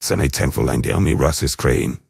Sana'y tempo lang di ami Russ is crane.